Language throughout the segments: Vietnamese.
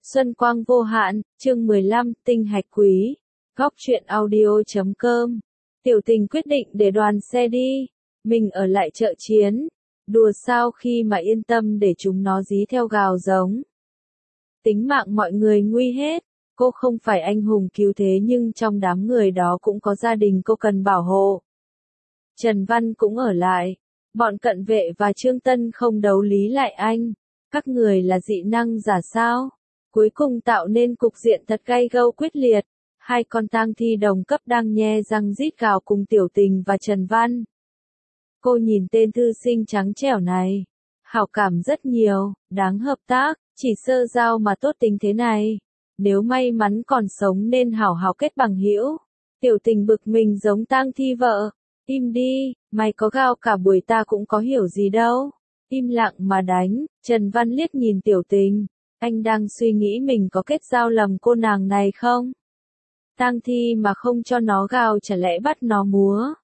Xuân quang vô hạn, chương 15, tinh hạch quý. Góc truyện audio.com. Tiểu Tình quyết định để đoàn xe đi, mình ở lại chợ chiến. Đùa sao khi mà yên tâm để chúng nó dí theo gào giống. Tính mạng mọi người nguy hết, cô không phải anh hùng cứu thế nhưng trong đám người đó cũng có gia đình cô cần bảo hộ. Trần Văn cũng ở lại, bọn cận vệ và Trương Tân không đấu lý lại anh. Các người là dị năng giả sao? Cuối cùng tạo nên cục diện thật gay gâu quyết liệt. Hai con tang thi đồng cấp đang nhe răng rít gào cùng Tiểu Tình và Trần Văn. Cô nhìn tên thư sinh trắng trẻo này. Hảo cảm rất nhiều, đáng hợp tác, chỉ sơ giao mà tốt tính thế này. Nếu may mắn còn sống nên hảo hảo kết bằng hữu. Tiểu Tình bực mình giống tang thi vợ. Im đi, mày có gào cả buổi ta cũng có hiểu gì đâu. Im lặng mà đánh, Trần Văn liếc nhìn Tiểu Tình. Anh đang suy nghĩ mình có kết giao lầm cô nàng này không? Tang thi mà không cho nó gào chả lẽ bắt nó múa?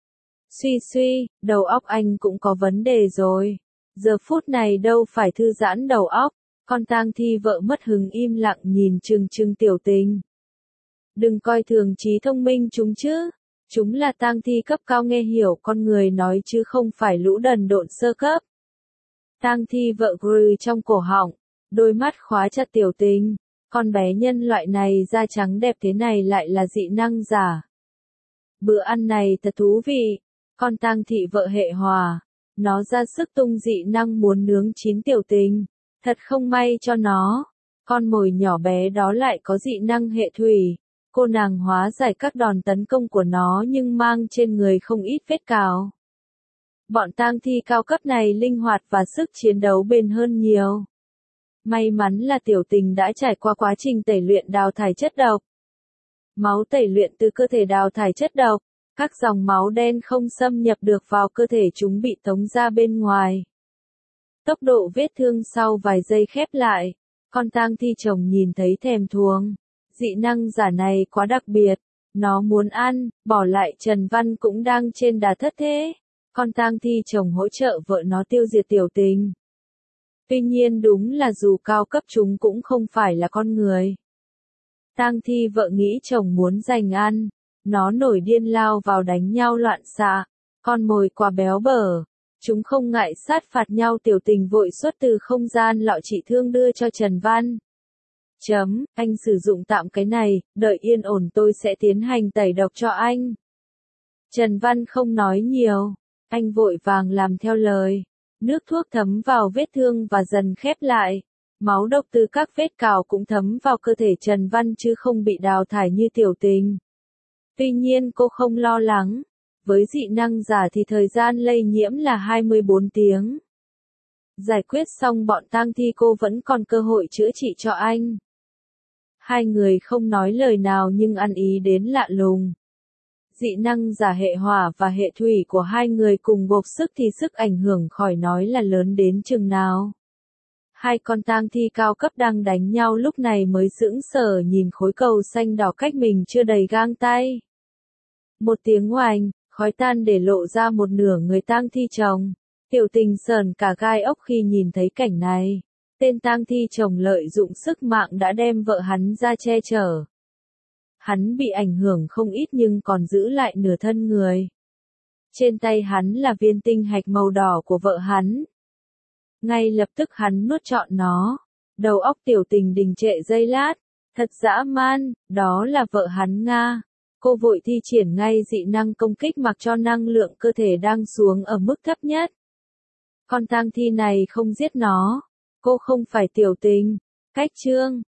Suy, đầu óc anh cũng có vấn đề rồi. Giờ phút này đâu phải thư giãn đầu óc. Con tang thi vợ mất hứng im lặng nhìn chừng Tiểu Tình. Đừng coi thường trí thông minh chúng chứ. Chúng là tang thi cấp cao nghe hiểu con người nói chứ không phải lũ đần độn sơ cấp. Tang thi vợ grừ trong cổ họng, đôi mắt khóa chặt Tiểu Tình. Con bé nhân loại này da trắng đẹp thế này lại là dị năng giả. Bữa ăn này thật thú vị. Con tang thị vợ hệ hòa, nó ra sức tung dị năng muốn nướng chín Tiểu Tình. Thật không may cho nó. Con mồi nhỏ bé đó lại có dị năng hệ thủy. Cô nàng hóa giải các đòn tấn công của nó nhưng mang trên người không ít vết cào. Bọn tang thi cao cấp này linh hoạt và sức chiến đấu bền hơn nhiều. May mắn là Tiểu Tình đã trải qua quá trình tẩy luyện đào thải chất độc. Máu tẩy luyện từ cơ thể đào thải chất độc, các dòng máu đen không xâm nhập được vào cơ thể chúng bị tống ra bên ngoài. Tốc độ vết thương sau vài giây khép lại, con tang thi chồng nhìn thấy thèm thuồng. Dị năng giả này quá đặc biệt, nó muốn ăn, bỏ lại Trần Văn cũng đang trên đà thất thế. Con tang thi chồng hỗ trợ vợ nó tiêu diệt Tiểu Tình. Tuy nhiên đúng là dù cao cấp chúng cũng không phải là con người. Tang thi vợ nghĩ chồng muốn giành ăn, nó nổi điên lao vào đánh nhau loạn xạ, con mồi quá béo bở. Chúng không ngại sát phạt nhau. Tiểu Tình vội xuất từ không gian lọ trị thương đưa cho Trần Văn. Anh sử dụng tạm cái này, đợi yên ổn tôi sẽ tiến hành tẩy độc cho anh. Trần Văn không nói nhiều, anh vội vàng làm theo lời. Nước thuốc thấm vào vết thương và dần khép lại. Máu độc từ các vết cào cũng thấm vào cơ thể Trần Văn chứ không bị đào thải như Tiểu Tình. Tuy nhiên cô không lo lắng. Với dị năng giả thì thời gian lây nhiễm là 24 tiếng. Giải quyết xong bọn tang thi cô vẫn còn cơ hội chữa trị cho anh. Hai người không nói lời nào nhưng ăn ý đến lạ lùng. Dị năng giả hệ hỏa và hệ thủy của hai người cùng gộp sức thì sức ảnh hưởng khỏi nói là lớn đến chừng nào. Hai con tang thi cao cấp đang đánh nhau lúc này mới sững sờ nhìn khối cầu xanh đỏ cách mình chưa đầy gang tay. Một tiếng oành, khói tan để lộ ra một nửa người tang thi chồng. Tiểu Tình sờn cả gai ốc khi nhìn thấy cảnh này. Tên tang thi chồng lợi dụng sức mạng đã đem vợ hắn ra che chở. Hắn bị ảnh hưởng không ít nhưng còn giữ lại nửa thân người. Trên tay hắn là viên tinh hạch màu đỏ của vợ hắn. Ngay lập tức hắn nuốt trọn nó. Đầu óc Tiểu Tình đình trệ giây lát. Thật dã man, đó là vợ hắn Nga. Cô vội thi triển ngay dị năng công kích mặc cho năng lượng cơ thể đang xuống ở mức thấp nhất. Con tang thi này không giết nó. Cô không phải Tiểu Tình. Cách chương.